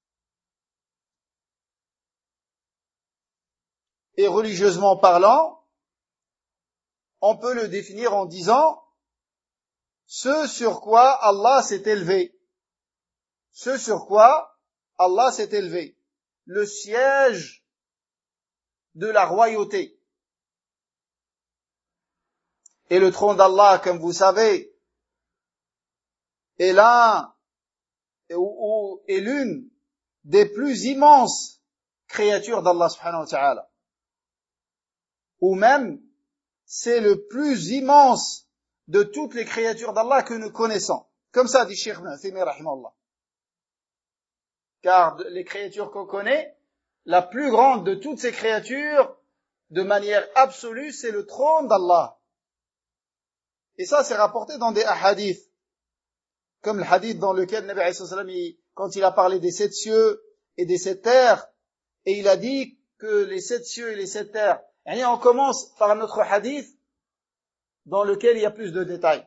Et religieusement parlant, on peut le définir en disant ce sur quoi Allah s'est élevé. Ce sur quoi Allah s'est élevé. Le siège de la royauté. Et le trône d'Allah, comme vous savez, est l'un ou est l'une des plus immenses créatures d'Allah subhanahu wa ta'ala. Ou même, c'est le plus immense de toutes les créatures d'Allah que nous connaissons. Comme ça dit Cheikh Ibn Uthaymin rahimahullah. Car les créatures qu'on connaît, la plus grande de toutes ces créatures, de manière absolue, c'est le trône d'Allah. Et ça, c'est rapporté dans des hadiths. Comme le hadith dans lequel Nabi alayhi salam, quand il a parlé des sept cieux et des sept terres, et il a dit que les sept cieux et les sept terres, et on commence par notre hadith dans lequel il y a plus de détails.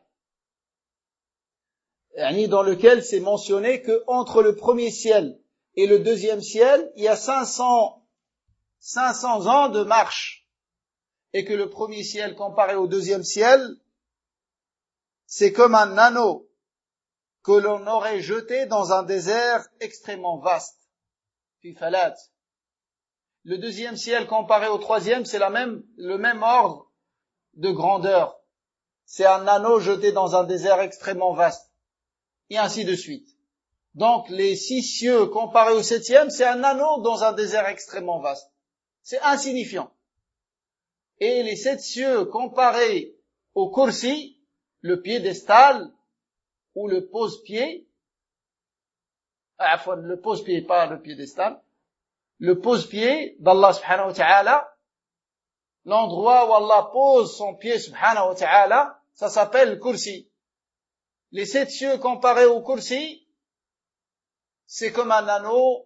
Et dans lequel c'est mentionné que entre le premier ciel et le deuxième ciel, il y a cinq cents, cinq cents ans de marche. Et que le premier ciel comparé au deuxième ciel, c'est comme un anneau que l'on aurait jeté dans un désert extrêmement vaste. Puis falat. Le deuxième ciel comparé au troisième, c'est la même, le même ordre de grandeur. C'est un anneau jeté dans un désert extrêmement vaste. Et ainsi de suite. Donc, les six cieux comparés au septième, c'est un anneau dans un désert extrêmement vaste. C'est insignifiant. Et les sept cieux comparés au kursi, le piédestal, ou le pose-pied, enfin, le pose-pied, pas le piédestal, le pose-pied d'Allah subhanahu wa ta'ala, l'endroit où Allah pose son pied subhanahu wa ta'ala, ça s'appelle le kursi. Les sept cieux comparés au kursi, c'est comme un anneau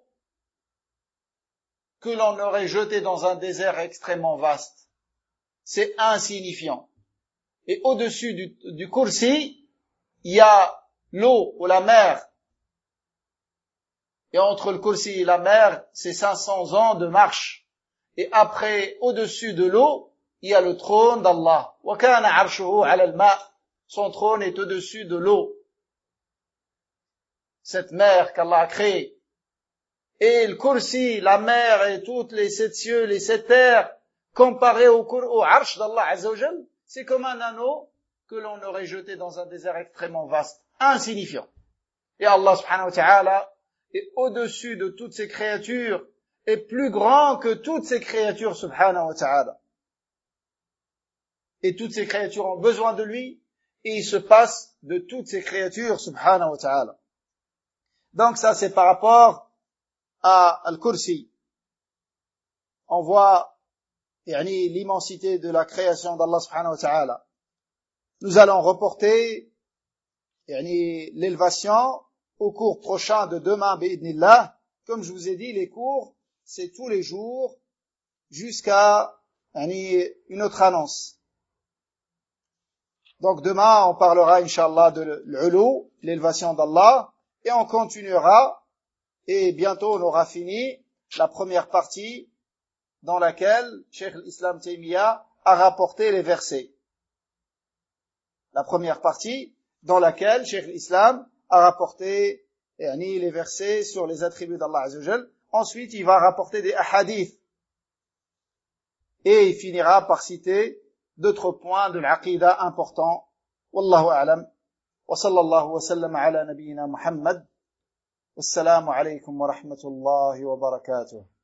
que l'on aurait jeté dans un désert extrêmement vaste. C'est insignifiant. Et au-dessus du, du kursi, il y a l'eau ou la mer. Et entre le kursi et la mer, c'est cinq cents ans de marche. Et après, au-dessus de l'eau, il y a le trône d'Allah. Wa kana arshuhu ala al-ma'. Son trône est au-dessus de l'eau. Cette mer qu'Allah a créée. Et le kursi, la mer et toutes les sept cieux, les sept terres, comparés au, au arsh d'Allah Azza wa Jal, c'est comme un anneau que l'on aurait jeté dans un désert extrêmement vaste, insignifiant. Et Allah subhanahu wa ta'ala est au-dessus de toutes ces créatures, est plus grand que toutes ces créatures subhanahu wa ta'ala. Et toutes ces créatures ont besoin de lui, et il se passe de toutes ces créatures subhanahu wa ta'ala. Donc ça c'est par rapport à Al-Kursi. On voit yani, l'immensité de la création d'Allah subhanahu wa ta'ala. Nous allons reporter yani, l'élévation au cours prochain de demain, bi'idnillah. Comme je vous ai dit, les cours, c'est tous les jours jusqu'à yani, une autre annonce. Donc demain, on parlera, Inch'Allah, de l'ulu, l'élévation d'Allah, et on continuera, et bientôt on aura fini la première partie dans laquelle Cheikh l'Islam Taymiyyah a rapporté les versets. La première partie dans laquelle Cheikh l'Islam a rapporté yani, les versets sur les attributs d'Allah Azza wa Jal. Ensuite, il va rapporter des ahadiths. Et il finira par citer d'autres points de l'aqidah importants. Wallahu a'lam. Wa sallallahu wa sallam ala nabiyyina Muhammad. Wassalamu alaykum wa rahmatullahi wa barakatuh.